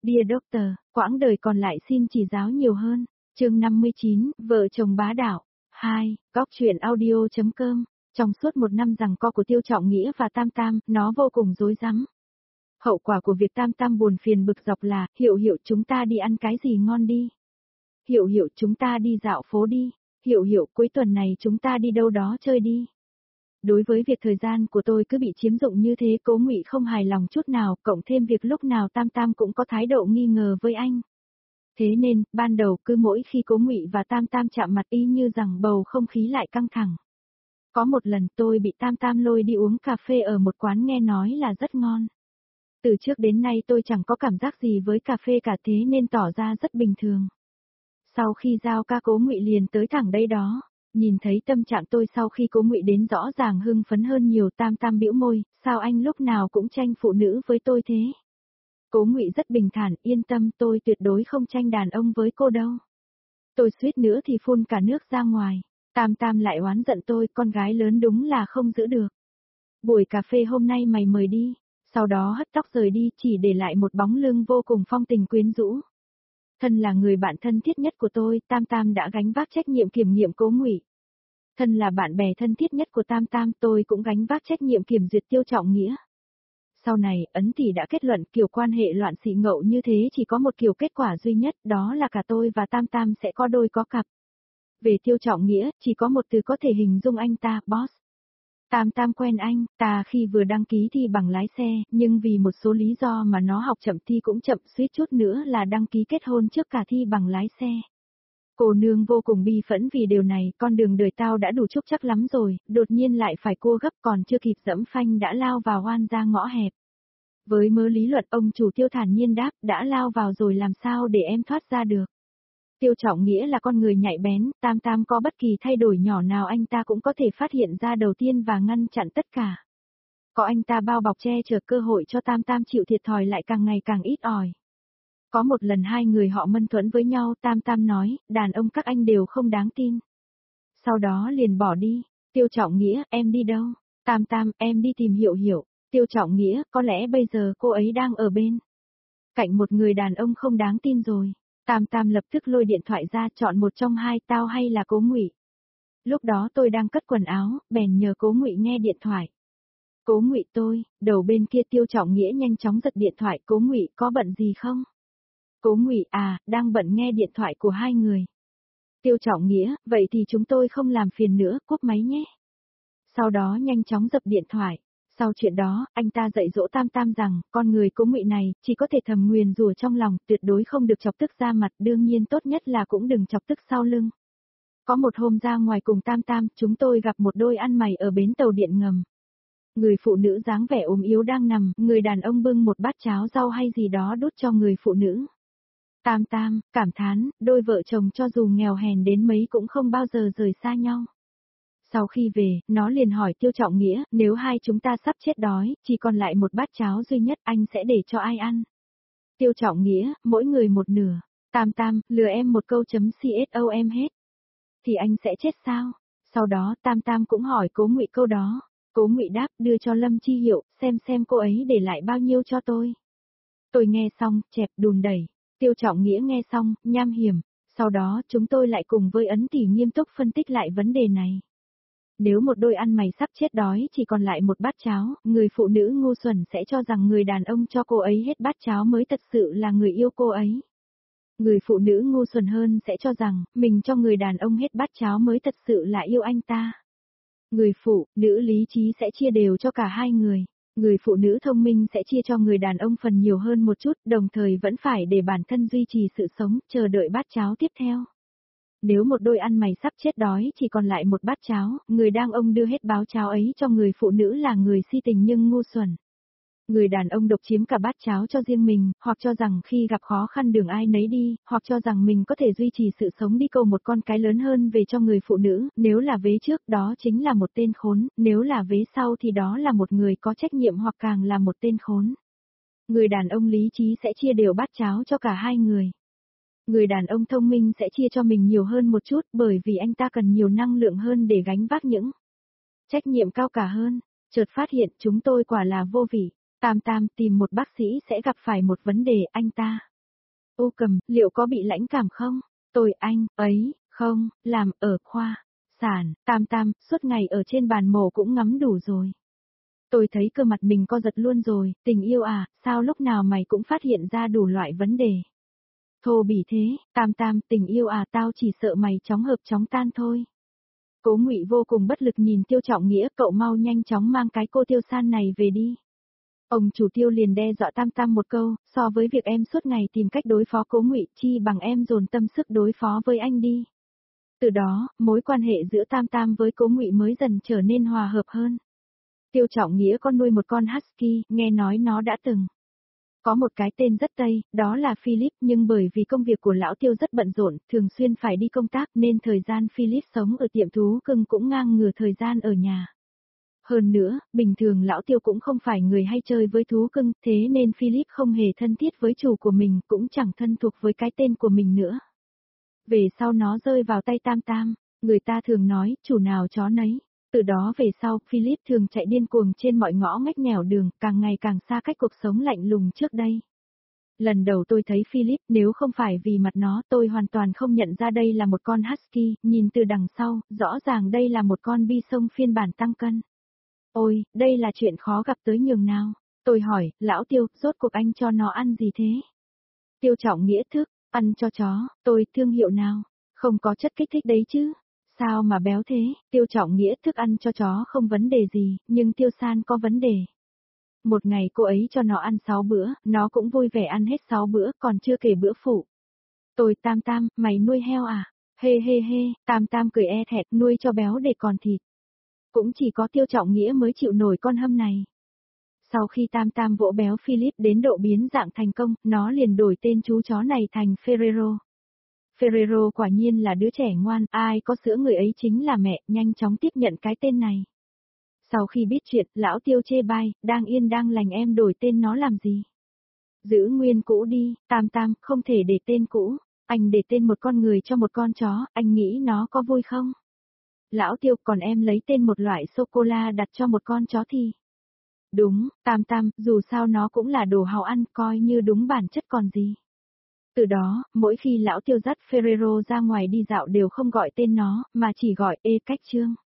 Dear Doctor, quãng đời còn lại xin chỉ giáo nhiều hơn. Chương 59, vợ chồng bá đạo. 2. Góc truyện audio.com. Trong suốt một năm giằng co của Tiêu Trọng Nghĩa và Tam Tam, nó vô cùng rối rắm. Hậu quả của việc Tam Tam buồn phiền bực dọc là, Hiệu Hiệu chúng ta đi ăn cái gì ngon đi. Hiệu Hiệu chúng ta đi dạo phố đi. Hiệu Hiệu cuối tuần này chúng ta đi đâu đó chơi đi. Đối với việc thời gian của tôi cứ bị chiếm dụng như thế, Cố Ngụy không hài lòng chút nào, cộng thêm việc lúc nào Tam Tam cũng có thái độ nghi ngờ với anh. Thế nên, ban đầu cứ mỗi khi Cố Ngụy và Tam Tam chạm mặt y như rằng bầu không khí lại căng thẳng. Có một lần tôi bị Tam Tam lôi đi uống cà phê ở một quán nghe nói là rất ngon. Từ trước đến nay tôi chẳng có cảm giác gì với cà phê cả, thế nên tỏ ra rất bình thường. Sau khi giao ca, Cố Ngụy liền tới thẳng đây đó. Nhìn thấy tâm trạng tôi sau khi Cố Ngụy đến rõ ràng hưng phấn hơn nhiều. Tam Tam bĩu môi, sao anh lúc nào cũng tranh phụ nữ với tôi thế? Cố Ngụy rất bình thản, yên tâm, tôi tuyệt đối không tranh đàn ông với cô đâu. Tôi suýt nữa thì phun cả nước ra ngoài. Tam Tam lại oán giận tôi, con gái lớn đúng là không giữ được. Buổi cà phê hôm nay mày mời đi. Sau đó hất tóc rời đi, chỉ để lại một bóng lưng vô cùng phong tình quyến rũ. Thân là người bạn thân thiết nhất của tôi, Tam Tam đã gánh vác trách nhiệm kiểm nghiệm Cố Ngụy. Thân là bạn bè thân thiết nhất của Tam Tam, tôi cũng gánh vác trách nhiệm kiểm duyệt Tiêu Trọng Nghĩa. Sau này, Ấn Tỷ đã kết luận kiểu quan hệ loạn xị ngậu như thế chỉ có một kiểu kết quả duy nhất, đó là cả tôi và Tam Tam sẽ có đôi có cặp. Về Tiêu Trọng Nghĩa, chỉ có một từ có thể hình dung anh ta, boss. Tam Tam quen anh ta khi vừa đăng ký thi bằng lái xe, nhưng vì một số lý do mà nó học chậm thi cũng chậm, suýt chút nữa là đăng ký kết hôn trước cả thi bằng lái xe. Cô nương vô cùng bi phẫn vì điều này, con đường đời tao đã đủ trúc chắc lắm rồi, đột nhiên lại phải cua gấp, còn chưa kịp dẫm phanh đã lao vào oan ra ngõ hẹp. Với mớ lý luận, ông chủ Tiêu thản nhiên đáp, đã lao vào rồi làm sao để em thoát ra được. Tiêu Trọng Nghĩa là con người nhạy bén, Tam Tam có bất kỳ thay đổi nhỏ nào anh ta cũng có thể phát hiện ra đầu tiên và ngăn chặn tất cả. Có anh ta bao bọc che chở, cơ hội cho Tam Tam chịu thiệt thòi lại càng ngày càng ít ỏi. Có một lần hai người họ mâu thuẫn với nhau, Tam Tam nói, đàn ông các anh đều không đáng tin. Sau đó liền bỏ đi. Tiêu Trọng Nghĩa, em đi đâu? Tam Tam, em đi tìm Hiệu Hiệu. Tiêu Trọng Nghĩa, có lẽ bây giờ cô ấy đang ở bên cạnh một người đàn ông không đáng tin rồi. Tam Tam lập tức lôi điện thoại ra, chọn một trong hai, tao hay là Cố Ngụy. Lúc đó tôi đang cất quần áo, bèn nhờ Cố Ngụy nghe điện thoại. Cố Ngụy tôi, đầu bên kia Tiêu Trọng Nghĩa nhanh chóng giật điện thoại, Cố Ngụy có bận gì không? Cố Ngụy, đang bận nghe điện thoại của hai người. Tiêu Trọng Nghĩa, vậy thì chúng tôi không làm phiền nữa, cúp máy nhé. Sau đó nhanh chóng dập điện thoại. Sau chuyện đó, anh ta dạy dỗ Tam Tam rằng, con người Cố Ngụy này, chỉ có thể thầm nguyền rủa trong lòng, tuyệt đối không được chọc tức ra mặt, đương nhiên tốt nhất là cũng đừng chọc tức sau lưng. Có một hôm ra ngoài cùng Tam Tam, chúng tôi gặp một đôi ăn mày ở bến tàu điện ngầm. Người phụ nữ dáng vẻ ốm yếu đang nằm, người đàn ông bưng một bát cháo rau hay gì đó đút cho người phụ nữ. Tam Tam, cảm thán, đôi vợ chồng cho dù nghèo hèn đến mấy cũng không bao giờ rời xa nhau. Sau khi về, nó liền hỏi Tiêu Trọng Nghĩa, nếu hai chúng ta sắp chết đói, chỉ còn lại một bát cháo duy nhất, anh sẽ để cho ai ăn? Tiêu Trọng Nghĩa, mỗi người một nửa. Tam Tam, lừa em một câu .com em hết. Thì anh sẽ chết sao? Sau đó Tam Tam cũng hỏi Cố Ngụy câu đó. Cố Ngụy đáp, đưa cho Lâm Chi Hiệu, xem cô ấy để lại bao nhiêu cho tôi. Tôi nghe xong, chẹp đùn đẩy. Tiêu Trọng Nghĩa nghe xong, nham hiểm. Sau đó chúng tôi lại cùng với Ấn Tỷ nghiêm túc phân tích lại vấn đề này. Nếu một đôi ăn mày sắp chết đói chỉ còn lại một bát cháo, người phụ nữ ngu xuẩn sẽ cho rằng người đàn ông cho cô ấy hết bát cháo mới thật sự là người yêu cô ấy. Người phụ nữ ngu xuẩn hơn sẽ cho rằng, mình cho người đàn ông hết bát cháo mới thật sự là yêu anh ta. Người phụ nữ lý trí sẽ chia đều cho cả hai người. Người phụ nữ thông minh sẽ chia cho người đàn ông phần nhiều hơn một chút, đồng thời vẫn phải để bản thân duy trì sự sống, chờ đợi bát cháo tiếp theo. Nếu một đôi ăn mày sắp chết đói chỉ còn lại một bát cháo, người đàn ông đưa hết bát cháo ấy cho người phụ nữ là người si tình nhưng ngu xuẩn. Người đàn ông độc chiếm cả bát cháo cho riêng mình, hoặc cho rằng khi gặp khó khăn đường ai nấy đi, hoặc cho rằng mình có thể duy trì sự sống đi câu một con cái lớn hơn về cho người phụ nữ, nếu là vế trước đó chính là một tên khốn, nếu là vế sau thì đó là một người có trách nhiệm hoặc càng là một tên khốn. Người đàn ông lý trí sẽ chia đều bát cháo cho cả hai người. Người đàn ông thông minh sẽ chia cho mình nhiều hơn một chút bởi vì anh ta cần nhiều năng lượng hơn để gánh vác những trách nhiệm cao cả hơn. Chợt phát hiện chúng tôi quả là vô vị. Tam Tam tìm một bác sĩ sẽ gặp phải một vấn đề, anh ta U Cầm, liệu có bị lãnh cảm không? Tôi anh, ấy, không, làm ở khoa sản, Tam Tam, suốt ngày ở trên bàn mổ cũng ngắm đủ rồi. Tôi thấy cơ mặt mình co giật luôn rồi, tình yêu à, sao lúc nào mày cũng phát hiện ra đủ loại vấn đề. Thô bỉ thế, Tam Tam, tình yêu à, tao chỉ sợ mày chóng hợp chóng tan thôi. Cố Ngụy vô cùng bất lực nhìn Tiêu Trọng Nghĩa, cậu mau nhanh chóng mang cái cô Tiêu San này về đi. Ông chủ Tiêu liền đe dọa Tam Tam một câu, so với việc em suốt ngày tìm cách đối phó Cố Ngụy, chi bằng em dồn tâm sức đối phó với anh đi. Từ đó, mối quan hệ giữa Tam Tam với Cố Ngụy mới dần trở nên hòa hợp hơn. Tiêu Trọng Nghĩa có nuôi một con husky, nghe nói nó đã từng có một cái tên rất Tây, đó là Philip, nhưng bởi vì công việc của lão Tiêu rất bận rộn, thường xuyên phải đi công tác nên thời gian Philip sống ở tiệm thú cưng cũng ngang ngửa thời gian ở nhà. Hơn nữa, bình thường lão Tiêu cũng không phải người hay chơi với thú cưng, thế nên Philip không hề thân thiết với chủ của mình, cũng chẳng thân thuộc với cái tên của mình nữa. Về sau nó rơi vào tay Tam Tam, người ta thường nói, chủ nào chó nấy. Từ đó về sau, Philip thường chạy điên cuồng trên mọi ngõ ngách nẻo đường, càng ngày càng xa cách cuộc sống lạnh lùng trước đây. Lần đầu tôi thấy Philip, nếu không phải vì mặt nó, tôi hoàn toàn không nhận ra đây là một con husky, nhìn từ đằng sau, rõ ràng đây là một con bison phiên bản tăng cân. Ôi, đây là chuyện khó gặp tới nhường nào. Tôi hỏi, lão Tiêu, rốt cuộc anh cho nó ăn gì thế? Tiêu Trọng Nghĩa thức, ăn cho chó, tôi thương hiệu nào? Không có chất kích thích đấy chứ. Sao mà béo thế? Tiêu Trọng Nghĩa thức ăn cho chó không vấn đề gì, nhưng Tiêu San có vấn đề. Một ngày cô ấy cho nó ăn 6 bữa, nó cũng vui vẻ ăn hết 6 bữa, còn chưa kể bữa phụ. Tôi Tam Tam, mày nuôi heo à? Hê hê hê, Tam Tam cười e thẹt, nuôi cho béo để còn thịt. Cũng chỉ có Tiêu Trọng Nghĩa mới chịu nổi con hâm này. Sau khi Tam Tam vỗ béo Philip đến độ biến dạng thành công, nó liền đổi tên chú chó này thành Ferrero. Ferrero quả nhiên là đứa trẻ ngoan, ai có sữa người ấy chính là mẹ, nhanh chóng tiếp nhận cái tên này. Sau khi biết chuyện, lão Tiêu chê bai, đang yên đang lành em đổi tên nó làm gì? Giữ nguyên cũ đi, Tam Tam, không thể để tên cũ, anh để tên một con người cho một con chó, anh nghĩ nó có vui không? Lão Tiêu, còn em lấy tên một loại sô-cô-la đặt cho một con chó thì... Đúng, Tam Tam, dù sao nó cũng là đồ hào ăn, coi như đúng bản chất còn gì. Từ đó, mỗi khi lão Tiêu dắt Ferrero ra ngoài đi dạo đều không gọi tên nó, mà chỉ gọi ê cách trương.